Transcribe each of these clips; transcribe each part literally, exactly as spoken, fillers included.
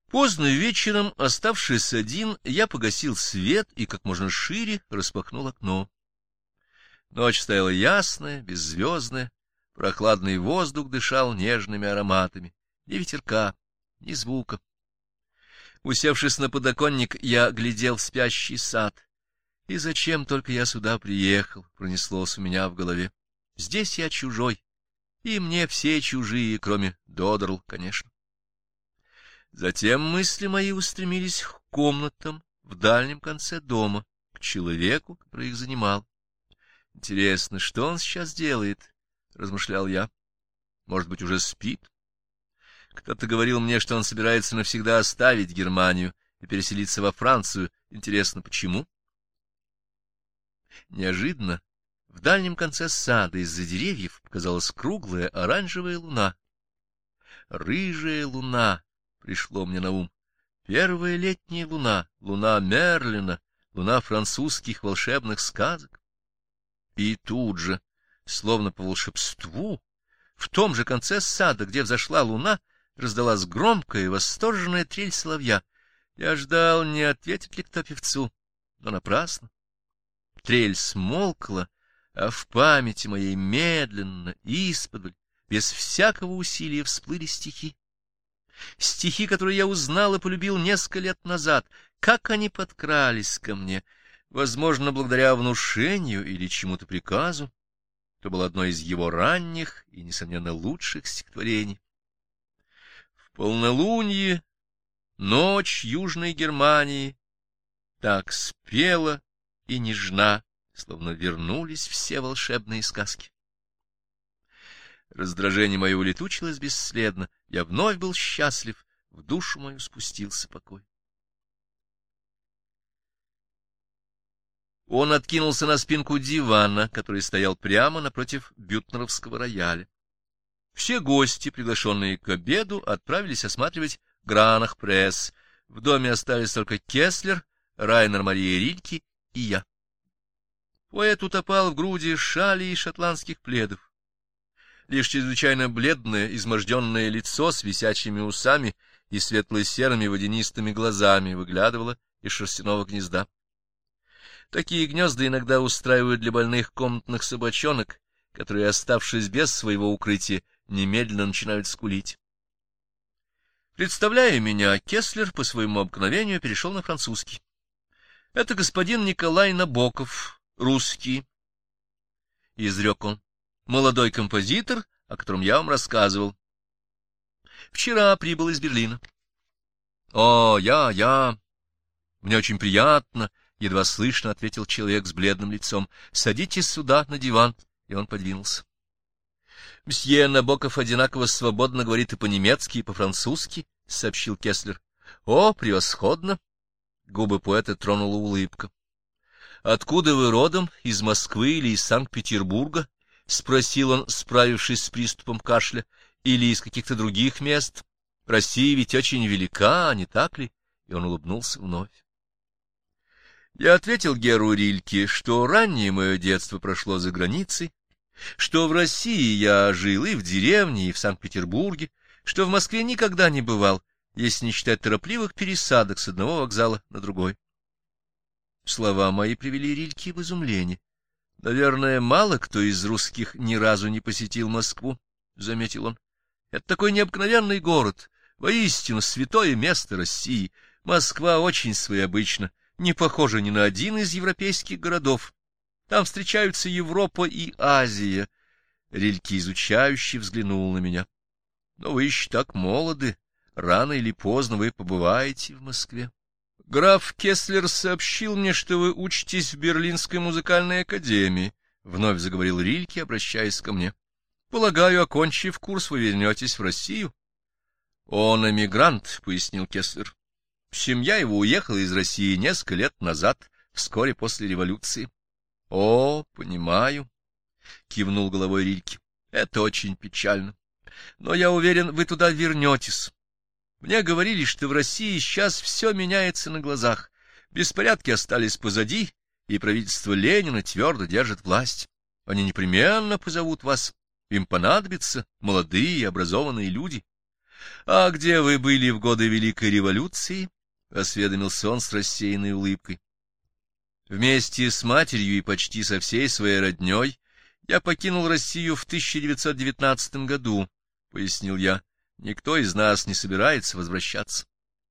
Поздно вечером, оставшись один, я погасил свет и как можно шире распахнул окно. Ночь стояла ясная, беззвездная, прохладный воздух дышал нежными ароматами, ни ветерка, ни звука. Усевшись на подоконник, я глядел в спящий сад. И зачем только я сюда приехал, пронеслось у меня в голове. Здесь я чужой, и мне все чужие, кроме Додерл, конечно. Затем мысли мои устремились к комнатам в дальнем конце дома, к человеку, который их занимал. Интересно, что он сейчас делает, — размышлял я. Может быть, уже спит? Кто-то говорил мне, что он собирается навсегда оставить Германию и переселиться во Францию. Интересно, почему? Неожиданно в дальнем конце сада из-за деревьев показалась круглая оранжевая луна. Рыжая луна пришло мне на ум. Первая летняя луна, луна Мерлина, луна французских волшебных сказок. И тут же, словно по волшебству, в том же конце сада, где взошла луна, раздалась громкая и восторженная трель соловья. Я ждал, не ответит ли кто певцу, но напрасно. Трель смолкла, а в памяти моей медленно, исподволь, без всякого усилия всплыли стихи. Стихи, которые я узнал и полюбил несколько лет назад, как они подкрались ко мне, возможно, благодаря внушению или чему-то приказу. Это было одно из его ранних и, несомненно, лучших стихотворений. В полнолуние ночь Южной Германии так спела и нежна, словно вернулись все волшебные сказки. Раздражение мое улетучилось бесследно, я вновь был счастлив, в душу мою спустился покой. Он откинулся на спинку дивана, который стоял прямо напротив бютнеровского рояля. Все гости, приглашенные к обеду, отправились осматривать Гранах-пресс. В доме остались только Кеслер, Райнер Мария Рильке и я. Поэт утопал в груди шали и шотландских пледов. Лишь чрезвычайно бледное, изможденное лицо с висячими усами и светло-серыми водянистыми глазами выглядывало из шерстяного гнезда. Такие гнезда иногда устраивают для больных комнатных собачонок, которые, оставшись без своего укрытия, немедленно начинают скулить. Представляя меня, Кеслер по своему обыкновению перешел на французский. — Это господин Николай Набоков, русский, — изрек он. Молодой композитор, о котором я вам рассказывал. Вчера прибыл из Берлина. — О, я, я. Мне очень приятно, — едва слышно ответил человек с бледным лицом. — Садитесь сюда, на диван. И он подвинулся. — Мсье Набоков одинаково свободно говорит и по-немецки, и по-французски, — сообщил Кеслер. — О, превосходно! Губы поэта тронула улыбка. — Откуда вы родом? Из Москвы или из Санкт-Петербурга? — спросил он, справившись с приступом кашля, — или из каких-то других мест? Россия ведь очень велика, не так ли? И он улыбнулся вновь. Я ответил Геру Рильке, что раннее мое детство прошло за границей, что в России я жил и в деревне, и в Санкт-Петербурге, что в Москве никогда не бывал, если не считать торопливых пересадок с одного вокзала на другой. Слова мои привели Рильке в изумление. — Наверное, мало кто из русских ни разу не посетил Москву, — заметил он. — Это такой необыкновенный город, воистину святое место России. Москва очень своеобычна, не похожа ни на один из европейских городов. Там встречаются Европа и Азия. Рильке изучающе взглянул на меня. — Но вы еще так молоды, рано или поздно вы побываете в Москве. Граф Кеслер сообщил мне, что вы учитесь в Берлинской музыкальной академии, — вновь заговорил Рильке, обращаясь ко мне. — Полагаю, окончив курс, вы вернетесь в Россию? — Он эмигрант, — пояснил Кеслер. Семья его уехала из России несколько лет назад, вскоре после революции. — О, понимаю, — кивнул головой Рильке. — Это очень печально. Но я уверен, вы туда вернетесь. Мне говорили, что в России сейчас все меняется на глазах. Беспорядки остались позади, и правительство Ленина твердо держит власть. Они непременно позовут вас. Им понадобятся молодые и образованные люди. — А где вы были в годы Великой революции? — осведомился он с рассеянной улыбкой. — Вместе с матерью и почти со всей своей родней я покинул Россию в тысяча девятьсот девятнадцатом году, — пояснил я. — Никто из нас не собирается возвращаться.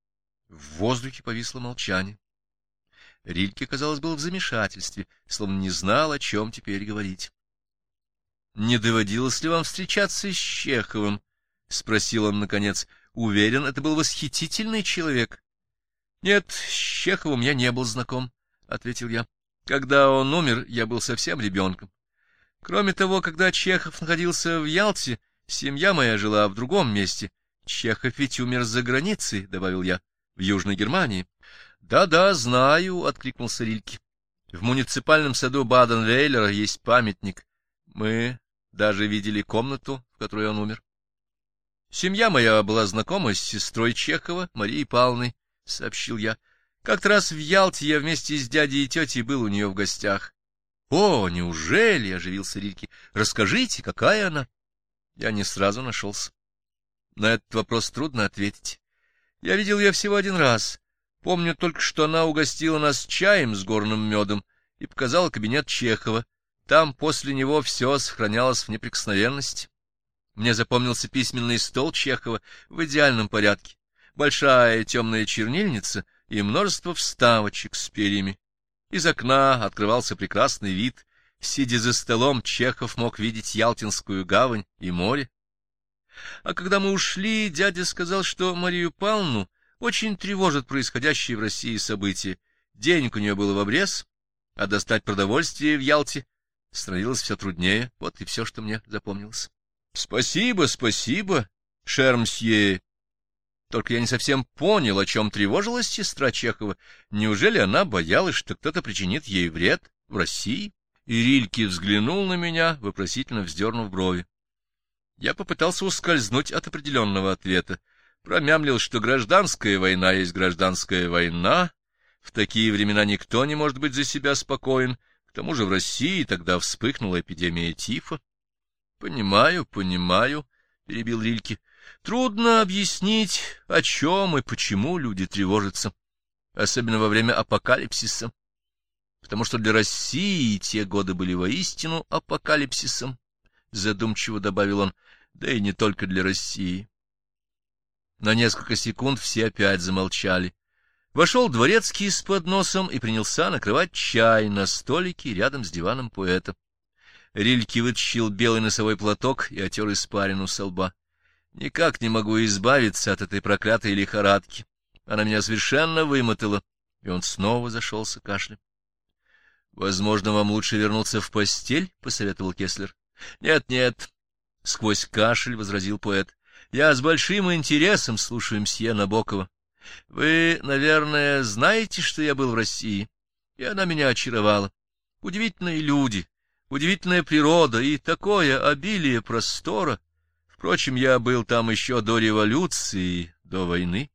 В воздухе повисло молчание. Рильке, казалось, был в замешательстве, словно не знал, о чем теперь говорить. — Не доводилось ли вам встречаться с Чеховым? — спросил он наконец. — Уверен, это был восхитительный человек. — Нет, с Чеховым я не был знаком, — ответил я. — Когда он умер, я был совсем ребенком. Кроме того, когда Чехов находился в Ялте, семья моя жила в другом месте. Чехов ведь умер за границей, — добавил я, — в Южной Германии. «Да, — Да-да, знаю, — откликнулся Рильке. — В муниципальном саду Баден-Вейлера есть памятник. Мы даже видели комнату, в которой он умер. Семья моя была знакома с сестрой Чехова, Марией Павловной, — сообщил я. Как-то раз в Ялте я вместе с дядей и тетей был у нее в гостях. — О, неужели? — оживился Рильке. — Расскажите, какая она? Я не сразу нашелся. На этот вопрос трудно ответить. Я видел ее всего один раз. Помню только, что она угостила нас чаем с горным медом и показала кабинет Чехова. Там после него все сохранялось в неприкосновенности. Мне запомнился письменный стол Чехова в идеальном порядке, большая темная чернильница и множество вставочек с перьями. Из окна открывался прекрасный вид. Сидя за столом, Чехов мог видеть Ялтинскую гавань и море. А когда мы ушли, дядя сказал, что Марию Павловну очень тревожит происходящие в России события. Денег у нее было в обрез, а достать продовольствие в Ялте становилось все труднее. Вот и все, что мне запомнилось. — Спасибо, спасибо, шермсье. Только я не совсем понял, о чем тревожилась сестра Чехова. Неужели она боялась, что кто-то причинит ей вред в России? И Рильке взглянул на меня, вопросительно вздернув брови. Я попытался ускользнуть от определенного ответа. Промямлил, что гражданская война есть гражданская война. В такие времена никто не может быть за себя спокоен. К тому же в России тогда вспыхнула эпидемия тифа. — Понимаю, понимаю, — перебил Рильке. — Трудно объяснить, о чем и почему люди тревожатся, особенно во время апокалипсиса, потому что для России те годы были воистину апокалипсисом, — задумчиво добавил он, — да и не только для России. На несколько секунд все опять замолчали. Вошел дворецкий с подносом и принялся накрывать чай на столике рядом с диваном поэта. Рильке вытащил белый носовой платок и отер испарину со лба. Никак не могу избавиться от этой проклятой лихорадки. Она меня совершенно вымотала, и он снова зашелся кашлем. — Возможно, вам лучше вернуться в постель? — посоветовал Кеслер. — Нет, нет, — сквозь кашель возразил поэт. — Я с большим интересом слушаю мсье Набокова. Вы, наверное, знаете, что я был в России, и она меня очаровала. Удивительные люди, удивительная природа и такое обилие простора. Впрочем, я был там еще до революции, до войны.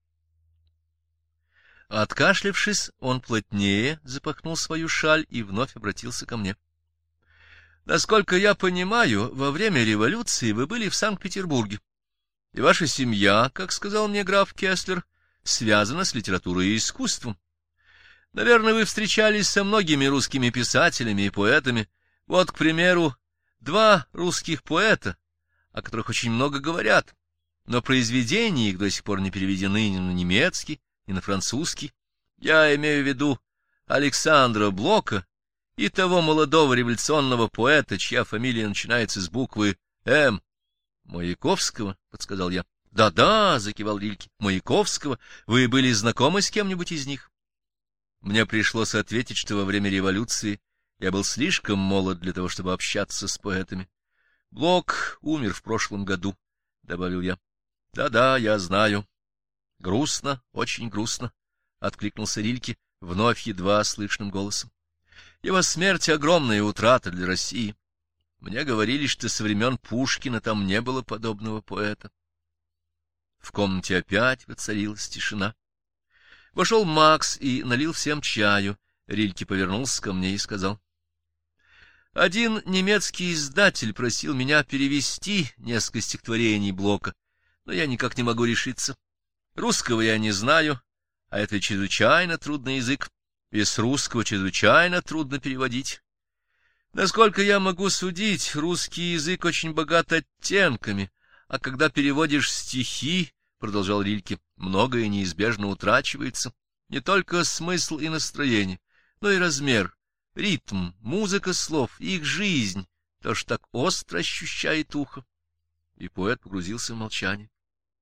Откашлявшись, он плотнее запахнул свою шаль и вновь обратился ко мне. — Насколько я понимаю, во время революции вы были в Санкт-Петербурге, и ваша семья, как сказал мне граф Кеслер, связана с литературой и искусством. Наверное, вы встречались со многими русскими писателями и поэтами. Вот, к примеру, два русских поэта, о которых очень много говорят, но произведения их до сих пор не переведены ни на немецкий, ни на французский. Я имею в виду Александра Блока и того молодого революционного поэта, чья фамилия начинается с буквы «М». — Маяковского, — подсказал я. «Да, — Да-да, — закивал Рильке, — Маяковского. Вы были знакомы с кем-нибудь из них? Мне пришлось ответить, что во время революции я был слишком молод для того, чтобы общаться с поэтами. — Блок умер в прошлом году, — добавил я. Да — Да-да, я знаю. — Грустно, очень грустно, — откликнулся Рильке вновь едва слышным голосом. — Его смерть — огромная утрата для России. Мне говорили, что со времен Пушкина там не было подобного поэта. В комнате опять воцарилась тишина. Вошел Макс и налил всем чаю. Рильке повернулся ко мне и сказал: — Один немецкий издатель просил меня перевести несколько стихотворений Блока. но я никак не могу решиться. Русского я не знаю, а это чрезвычайно трудный язык, и с русского чрезвычайно трудно переводить. Насколько я могу судить, русский язык очень богат оттенками, а когда переводишь стихи, — продолжал Рильке, — многое неизбежно утрачивается, не только смысл и настроение, но и размер, ритм, музыка слов, их жизнь, то, что так остро ощущает ухо. И поэт погрузился в молчание.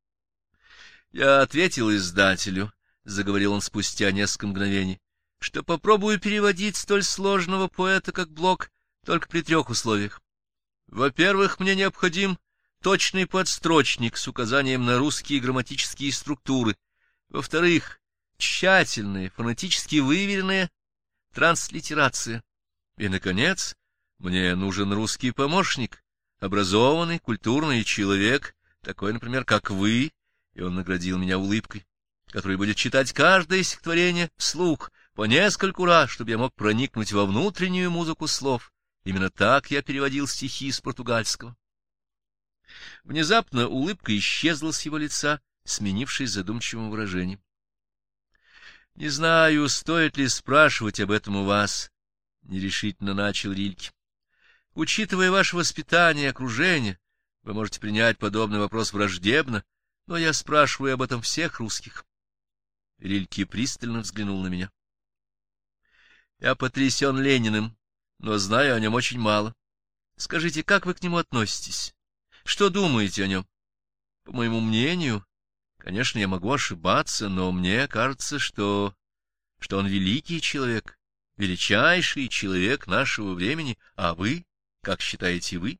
Я ответил издателю, — заговорил он спустя несколько мгновений, — что попробую переводить столь сложного поэта, как Блок, только при трех условиях. Во-первых, мне необходим точный подстрочник с указанием на русские грамматические структуры. Во-вторых, тщательная, фонетически выверенная транслитерация. И, наконец, мне нужен русский помощник, образованный, культурный человек, такой, например, как вы, и он наградил меня улыбкой, который будет читать каждое стихотворение вслух по нескольку раз, чтобы я мог проникнуть во внутреннюю музыку слов. Именно так я переводил стихи с португальского. Внезапно улыбка исчезла с его лица, сменившись задумчивым выражением. — Не знаю, стоит ли спрашивать об этом у вас, — нерешительно начал Рильке. — Учитывая ваше воспитание и окружение, вы можете принять подобный вопрос враждебно, но я спрашиваю об этом всех русских. Рильке пристально взглянул на меня. — Я потрясен Лениным, но знаю о нем очень мало. Скажите, как вы к нему относитесь? Что думаете о нем? По моему мнению, конечно, я могу ошибаться, но мне кажется, что... что он великий человек, величайший человек нашего времени, а вы, как считаете вы?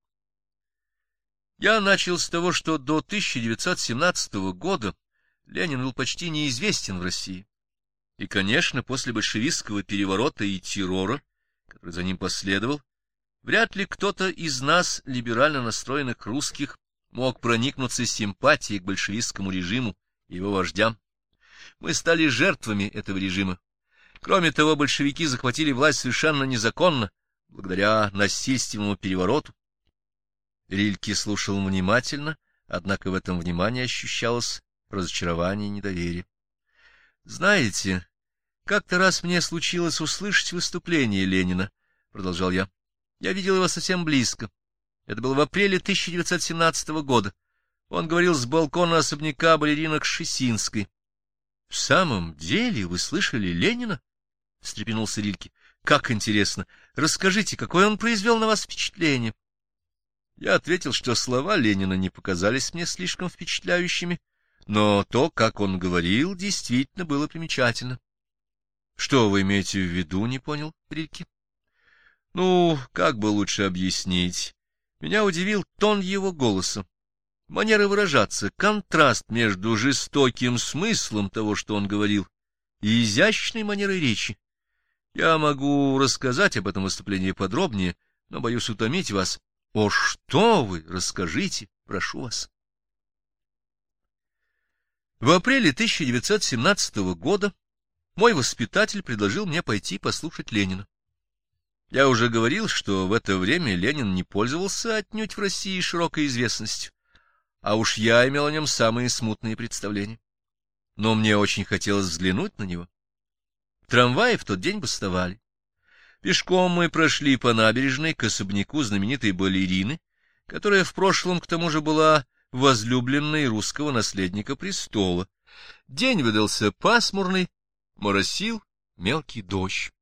Я начал с того, что до тысяча девятьсот семнадцатого года Ленин был почти неизвестен в России. И, конечно, после большевистского переворота и террора, который за ним последовал, вряд ли кто-то из нас, либерально настроенных русских, мог проникнуться симпатией к большевистскому режиму и его вождям. Мы стали жертвами этого режима. Кроме того, большевики захватили власть совершенно незаконно, благодаря насильственному перевороту. Рильке слушал внимательно, однако в этом внимании ощущалось разочарование и недоверие. — Знаете, как-то раз мне случилось услышать выступление Ленина, — продолжал я. Я видел его совсем близко. Это было в апреле тысяча девятьсот семнадцатого года. Он говорил с балкона особняка балерина Кшесинской. — В самом деле вы слышали Ленина? — встрепенулся Рильке. — Как интересно! Расскажите, какое он произвел на вас впечатление? Я ответил, что слова Ленина не показались мне слишком впечатляющими, но то, как он говорил, действительно было примечательно. — Что вы имеете в виду, не понял Рильке? — Ну, как бы лучше объяснить? Меня удивил тон его голоса, манера выражаться, контраст между жестоким смыслом того, что он говорил, и изящной манерой речи. Я могу рассказать об этом выступлении подробнее, но боюсь утомить вас. — О, что вы! Расскажите, прошу вас. В апреле тысяча девятьсот семнадцатого года мой воспитатель предложил мне пойти послушать Ленина. Я уже говорил, что в это время Ленин не пользовался отнюдь в России широкой известностью, а уж я имел о нем самые смутные представления. Но мне очень хотелось взглянуть на него. Трамваи в тот день бастовали. Пешком мы прошли по набережной к особняку знаменитой балерины, которая в прошлом к тому же была возлюбленной русского наследника престола. День выдался пасмурный, моросил мелкий дождь.